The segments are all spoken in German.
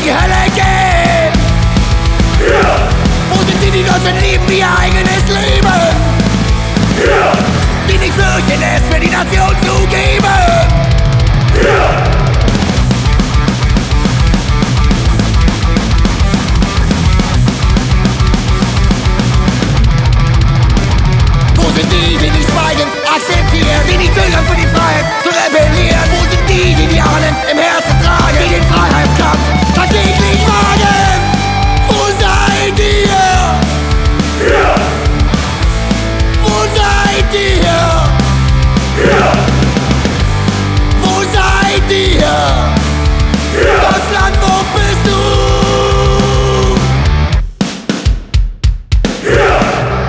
die Hölle gehen? Ja. Wo sind die, die Deutschland lieben wie ihr eigenes Leben? Ja. Die nicht fürchten, es für die Nation zu geben? Ja. Wo sind die, die nicht schweigend akzeptieren, die nicht zögern für die Freiheit zu rebellieren? Wo sind die, die die Ahnen im Herzen tragen, die den Freiheitskampf tagtäglich wagen? Wo seid ihr? Ja. Wo seid ihr? Ja. Wo seid ihr? Ja. Deutschland, wo bist du? Ja.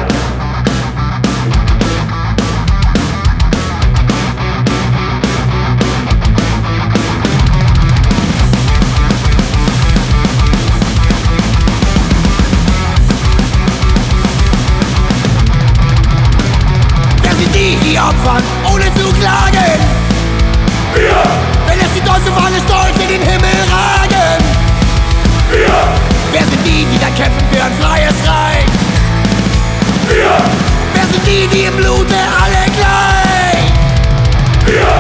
Die opfern, ohne zu klagen. Ja. Wenn es die Deutsche Fahne stolz in den Himmel ragen. Ja. Wer sind die, die da kämpfen für ein freies Reich? Ja. Wer sind die, die im Blute alle gleich? Ja.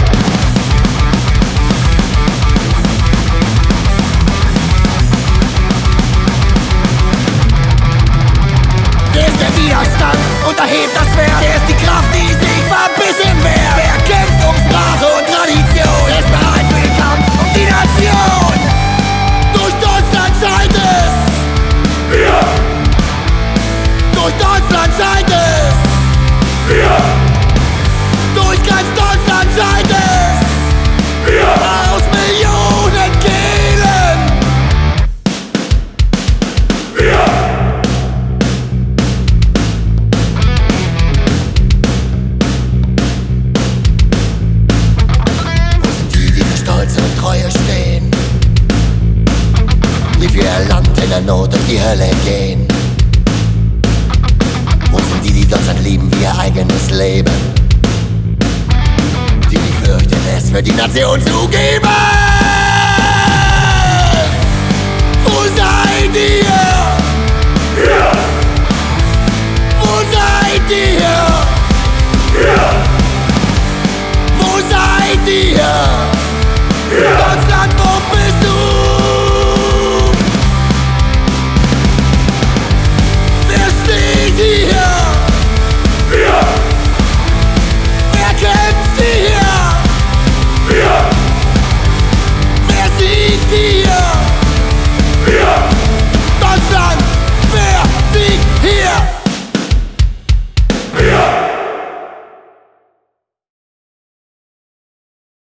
Wer ist der Widerstand und erhebt das Schwert? Wer ist die Kraft, die sich verbissen wehrt? Wer kämpft um Sprache und Tradition? Wer ist bereit für den Kampf um die Nation? Durch Deutschland scheint es. Ja. Durch Deutschland scheint es. Ja. Durch ganz Deutschland scheint es. Ja. Aus Millionen Kehlen. Ja. Stolz und Treue stehen, die für ihr Land in der Not durch die Hölle gehen. Wo sind die, die Deutschland lieben wie ihr eigenes Leben? Die nicht fürchten, es für die Nation zu geben? Wo seid ihr?